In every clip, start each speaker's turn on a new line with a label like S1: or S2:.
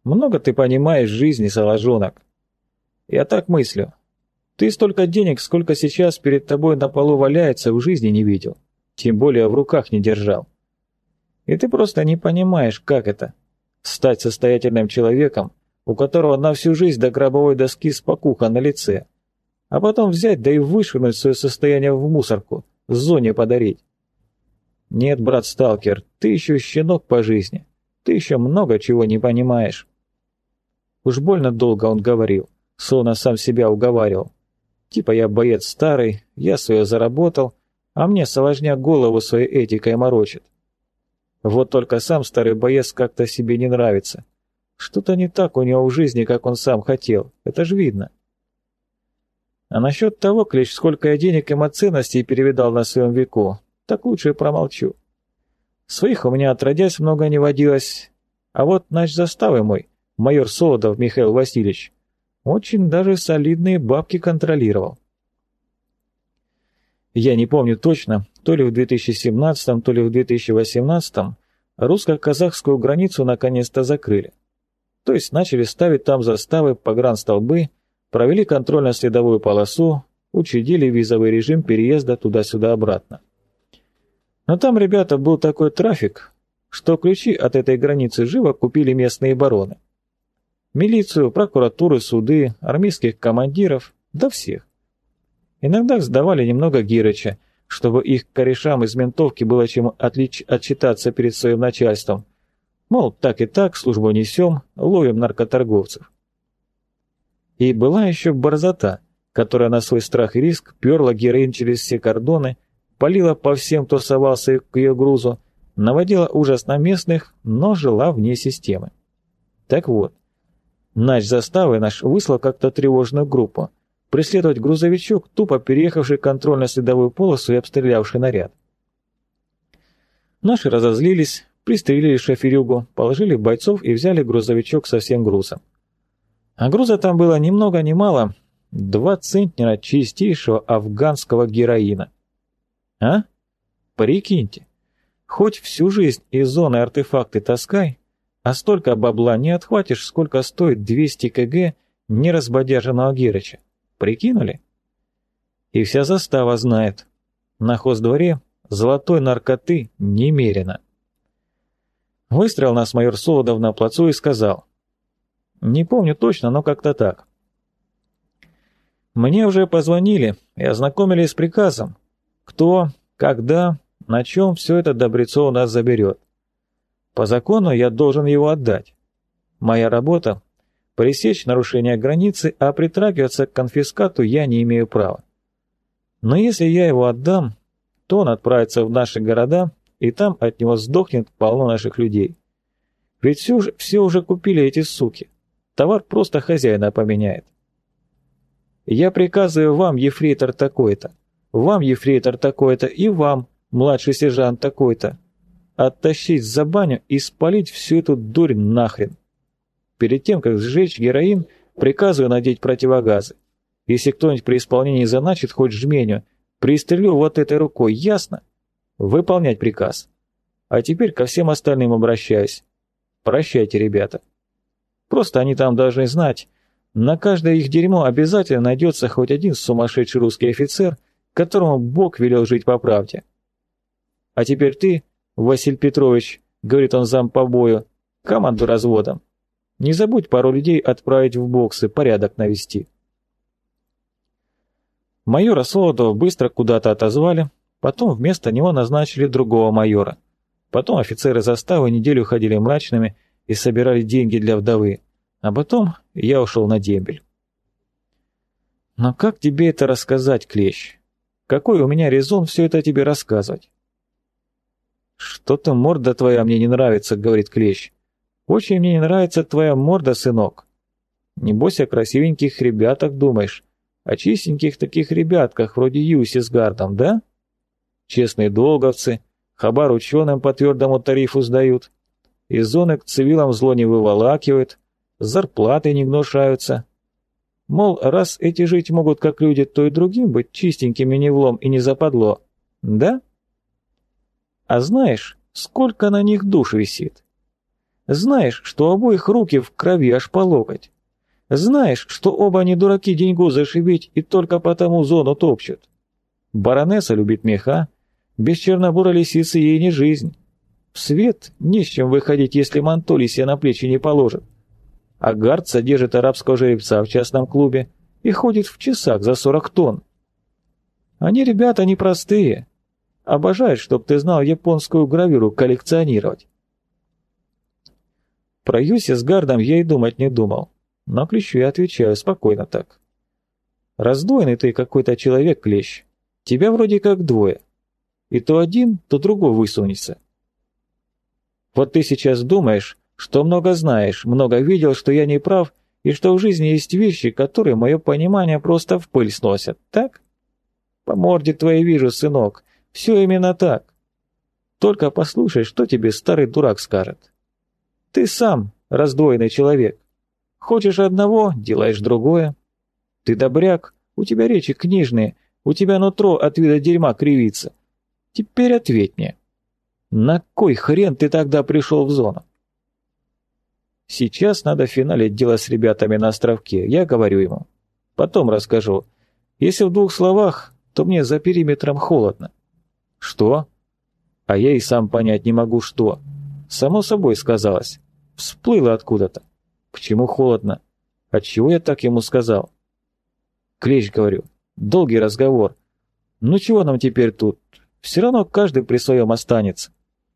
S1: Много ты понимаешь в жизни, соложонок. Я так мыслю. Ты столько денег, сколько сейчас перед тобой на полу валяется, в жизни не видел. Тем более в руках не держал. И ты просто не понимаешь, как это — стать состоятельным человеком, у которого на всю жизнь до гробовой доски спокуха на лице, а потом взять да и вышвырнуть свое состояние в мусорку, зоне подарить. Нет, брат-сталкер, ты еще щенок по жизни, ты еще много чего не понимаешь. Уж больно долго он говорил, словно сам себя уговаривал. Типа я боец старый, я свое заработал, а мне соложня голову своей этикой морочит. Вот только сам старый боец как-то себе не нравится. Что-то не так у него в жизни, как он сам хотел, это же видно. А насчет того, Клещ, сколько я денег и ценностей перевидал на своем веку, так лучше и промолчу. Своих у меня отродясь много не водилось, а вот нач заставы мой, майор Солодов Михаил Васильевич, очень даже солидные бабки контролировал. Я не помню точно, то ли в 2017, то ли в 2018 русско-казахскую границу наконец-то закрыли. То есть начали ставить там заставы, погранстолбы, провели контрольно-следовую полосу, учредили визовый режим переезда туда-сюда обратно. Но там, ребята, был такой трафик, что ключи от этой границы живо купили местные бароны. Милицию, прокуратуру, суды, армейских командиров, да всех. Иногда сдавали немного Гирыча, чтобы их корешам из ментовки было чем отчитаться перед своим начальством. Мол, так и так, службу несем, ловим наркоторговцев. И была еще борзота, которая на свой страх и риск перла героин через все кордоны, палила по всем, кто совался к ее грузу, наводила ужас на местных, но жила вне системы. Так вот, нач заставы наш выслал как-то тревожную группу преследовать грузовичок, тупо переехавший контрольно-следовую полосу и обстрелявший наряд. Наши разозлились, пристрелили шоферюгу, положили бойцов и взяли грузовичок со всем грузом. А груза там было ни много ни мало, 2 центнера чистейшего афганского героина. А? Прикиньте, хоть всю жизнь из зоны артефакты таскай, а столько бабла не отхватишь, сколько стоит 200 кг неразбодяженного Гирыча. Прикинули? И вся застава знает. На хоздворе золотой наркоты немерено. Выстроил нас майор Солодов на плацу и сказал. Не помню точно, но как-то так. Мне уже позвонили и ознакомили с приказом. Кто, когда, на чем все это Добрецов у нас заберет. По закону я должен его отдать. Моя работа — пресечь нарушение границы, а притрагиваться к конфискату я не имею права. Но если я его отдам, то он отправится в наши города, и там от него сдохнет полно наших людей. Ведь все уже купили эти суки. Товар просто хозяина поменяет. Я приказываю вам, ефрейтор такой-то, вам, ефрейтор такой-то, и вам, младший сержант такой-то, оттащить за баню и спалить всю эту дурь нахрен. Перед тем, как сжечь героин, приказываю надеть противогазы. Если кто-нибудь при исполнении заначит хоть жменю, пристрелю вот этой рукой, ясно? Выполнять приказ. А теперь ко всем остальным обращаюсь. Прощайте, ребята. Просто они там должны знать, на каждое их дерьмо обязательно найдется хоть один сумасшедший русский офицер, которому Бог велел жить по правде. А теперь ты, Василий Петрович, говорит он зам по бою, команду разводом. Не забудь пару людей отправить в боксы, порядок навести. Майора Солодова быстро куда-то отозвали, потом вместо него назначили другого майора. Потом офицеры заставы неделю ходили мрачными и собирали деньги для вдовы, а потом я ушел на дембель. Но как тебе это рассказать, Клещ? Какой у меня резон все это тебе рассказывать? Что-то морда твоя мне не нравится, говорит Клещ. Очень мне не нравится твоя морда, сынок. Небось о красивеньких ребятах думаешь, о чистеньких таких ребятках вроде Юси с Гардом, да? Честные долговцы, хабар ученым по твердому тарифу сдают, из зоны к цивилам зло не выволакивают, зарплаты не гнушаются. Мол, раз эти жить могут как люди, то и другим быть чистенькими не влом и не западло, да? А знаешь, сколько на них душ висит? Знаешь, что у обоих руки в крови аж по локоть. Знаешь, что оба они дураки деньгу зашибить и только потому зону топчут. Баронесса любит меха, без чернобурой лисицы ей не жизнь. В свет не с чем выходить, если мантоли себе на плечи не положит. А Гард содержит арабского жеребца в частном клубе и ходит в часах за 40 тонн. Они ребята непростые. Обожают, чтоб ты знал, японскую гравюру коллекционировать. Про Юси с Гардом я и думать не думал. Но Клещу я отвечаю спокойно так. Раздвоенный ты какой-то человек, Клещ. Тебя вроде как двое. И то один, то другой высунется. Вот ты сейчас думаешь, что много знаешь, много видел, что я не прав, и что в жизни есть вещи, которые мое понимание просто в пыль сносят, так? По морде твоей вижу, сынок, все именно так. Только послушай, что тебе старый дурак скажет. Ты сам раздвоенный человек. Хочешь одного, делаешь другое. Ты добряк, у тебя речи книжные, у тебя нутро от вида дерьма кривится. Теперь ответь мне. На кой хрен ты тогда пришел в зону? Сейчас надо финалить дело с ребятами на островке, я говорю ему. Потом расскажу. Если в 2 словах, то мне за периметром холодно. Что? А я и сам понять не могу, что. Само собой сказалось. Всплыло откуда-то. Почему холодно? Отчего я так ему сказал? Клещ, говорю, долгий разговор. Ну чего нам теперь тут? Все равно каждый при своем останется.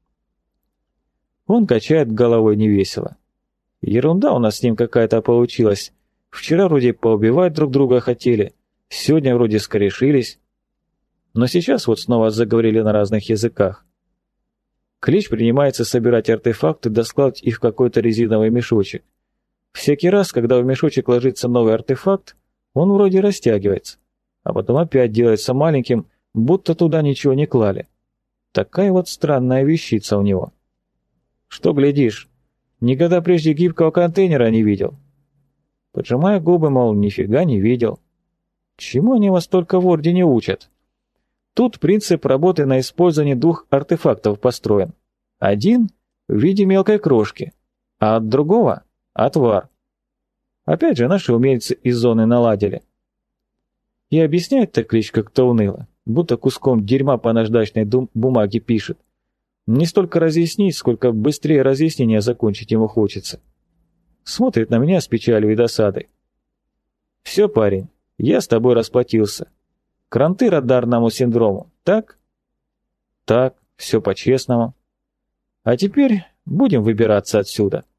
S1: Он качает головой невесело. Ерунда у нас с ним какая-то получилась. Вчера вроде поубивать друг друга хотели, сегодня вроде скорешились. Но сейчас вот снова заговорили на разных языках. Клещ принимается собирать артефакты, да складывать их в какой-то резиновый мешочек. Всякий раз, когда в мешочек ложится новый артефакт, он вроде растягивается, а потом опять делается маленьким, будто туда ничего не клали. Такая вот странная вещица у него. Что глядишь, никогда прежде гибкого контейнера не видел. Поджимая губы, мол, нифига не видел. Чему они вас только в Ордене учат? Тут принцип работы на использование 2 артефактов построен. Один в виде мелкой крошки, а от другого — отвар. Опять же, наши умельцы из зоны наладили. И объясняет-то Клещ как-то уныло, будто куском дерьма по наждачной бумаге пишет. Не столько разъяснить, сколько быстрее разъяснение закончить ему хочется. Смотрит на меня с печалью и досадой. Все, парень, я с тобой расплатился. Кранты радарному синдрому, так? Так, все по-честному. А теперь будем выбираться отсюда.